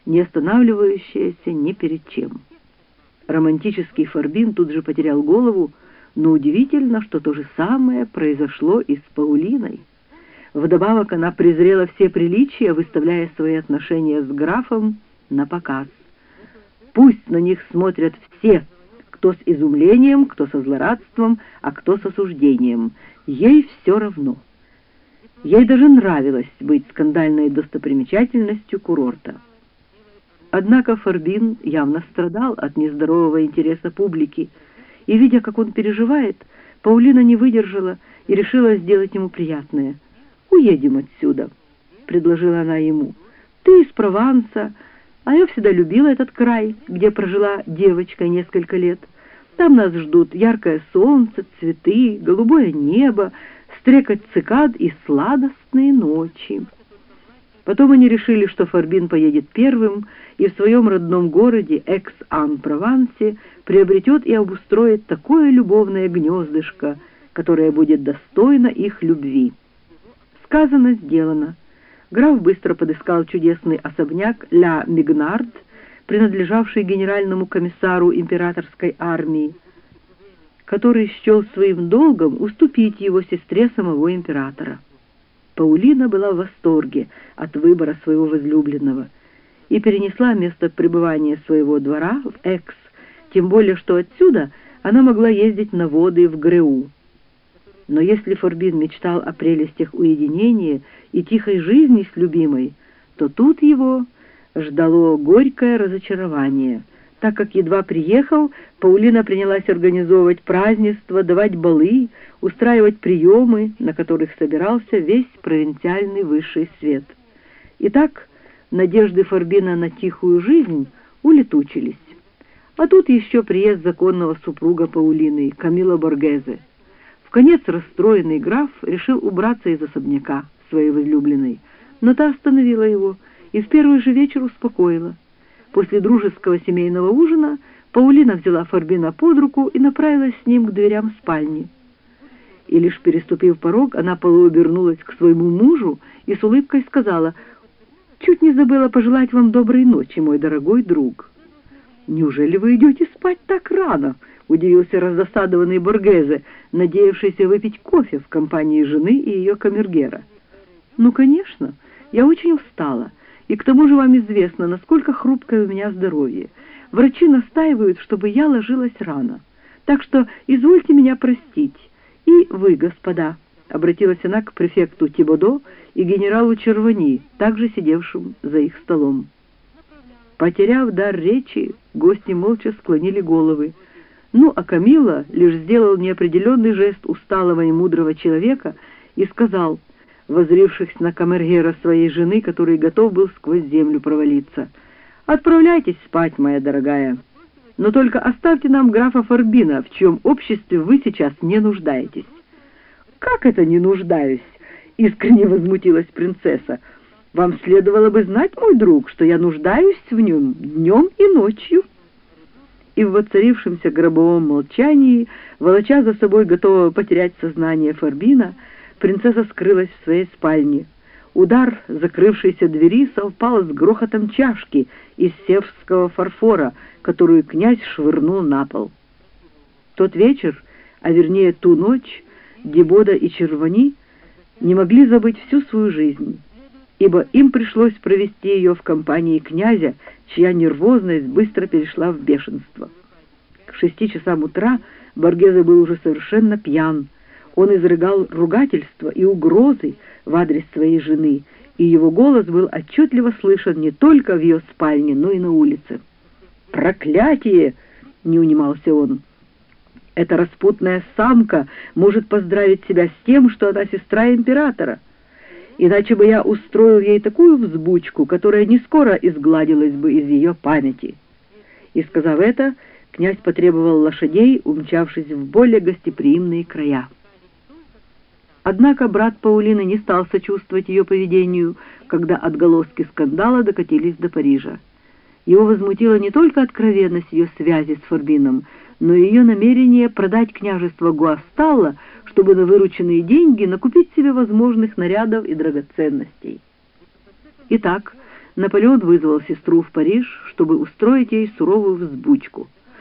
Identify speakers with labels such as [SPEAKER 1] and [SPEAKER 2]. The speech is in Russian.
[SPEAKER 1] не останавливающаяся ни перед чем. Романтический Фарбин тут же потерял голову, но удивительно, что то же самое произошло и с Паулиной. Вдобавок она презрела все приличия, выставляя свои отношения с графом на показ. Пусть на них смотрят все, кто с изумлением, кто со злорадством, а кто с осуждением. Ей все равно. Ей даже нравилось быть скандальной достопримечательностью курорта. Однако Фарбин явно страдал от нездорового интереса публики, и, видя, как он переживает, Паулина не выдержала и решила сделать ему приятное. «Уедем отсюда», — предложила она ему. «Ты из Прованса, а я всегда любила этот край, где прожила девочкой несколько лет. Там нас ждут яркое солнце, цветы, голубое небо, стрекот цикад и сладостные ночи». Потом они решили, что Фарбин поедет первым и в своем родном городе Экс-Ан-Провансе приобретет и обустроит такое любовное гнездышко, которое будет достойно их любви. Сказано, сделано. Граф быстро подыскал чудесный особняк Ля Мигнард, принадлежавший генеральному комиссару императорской армии, который счел своим долгом уступить его сестре самого императора. Паулина была в восторге от выбора своего возлюбленного и перенесла место пребывания своего двора в Экс, тем более что отсюда она могла ездить на воды в Греу. Но если Фарбин мечтал о прелестях уединения и тихой жизни с любимой, то тут его ждало горькое разочарование, так как, едва приехал, Паулина принялась организовывать празднества, давать балы, устраивать приемы, на которых собирался весь провинциальный высший свет. Итак, надежды Фарбина на тихую жизнь улетучились. А тут еще приезд законного супруга Паулины, Камило Боргезе. Вконец расстроенный граф решил убраться из особняка своей возлюбленной, но та остановила его и в первый же вечер успокоила. После дружеского семейного ужина Паулина взяла Фарбина под руку и направилась с ним к дверям спальни. И лишь переступив порог, она полуобернулась к своему мужу и с улыбкой сказала: «Чуть не забыла пожелать вам доброй ночи, мой дорогой друг». «Неужели вы идете спать так рано?» — удивился раздосадованный Боргезе, надеявшийся выпить кофе в компании жены и ее камергера. «Ну, конечно, я очень устала. И к тому же вам известно, насколько хрупкое у меня здоровье. Врачи настаивают, чтобы я ложилась рано. Так что извольте меня простить. И вы, господа», — обратилась она к префекту Тибодо и генералу Червани, также сидевшим за их столом. Потеряв дар речи, гости молча склонили головы. Ну, а Камило лишь сделал неопределенный жест усталого и мудрого человека и сказал, воззрившись на камергера своей жены, который готов был сквозь землю провалиться: «Отправляйтесь спать, моя дорогая, но только оставьте нам графа Фарбина, в чьем обществе вы сейчас не нуждаетесь». «Как это не нуждаюсь?» — искренне возмутилась принцесса. «Вам следовало бы знать, мой друг, что я нуждаюсь в нем днем и ночью». И в воцарившемся гробовом молчании, волоча за собой готового потерять сознание Фарбина, принцесса скрылась в своей спальне. Удар закрывшейся двери совпал с грохотом чашки из севского фарфора, которую князь швырнул на пол. Тот вечер, а вернее ту ночь, Дибода и Червани не могли забыть всю свою жизнь, ибо им пришлось провести ее в компании князя, чья нервозность быстро перешла в бешенство. К 6 часам утра Боргезе был уже совершенно пьян. Он изрыгал ругательства и угрозы в адрес своей жены, и его голос был отчетливо слышен не только в ее спальне, но и на улице. «Проклятие!» — не унимался он. «Эта распутная самка может поздравить себя с тем, что она сестра императора. Иначе бы я устроил ей такую взбучку, которая не скоро изгладилась бы из ее памяти». И, сказав это, князь потребовал лошадей, умчавшись в более гостеприимные края. Однако брат Паулины не стал сочувствовать ее поведению, когда отголоски скандала докатились до Парижа. Его возмутила не только откровенность ее связи с Фарбином, но и ее намерение продать княжество Гуасталло, чтобы на вырученные деньги накупить себе возможных нарядов и драгоценностей. Итак, Наполеон вызвал сестру в Париж, чтобы устроить ей суровую взбучку.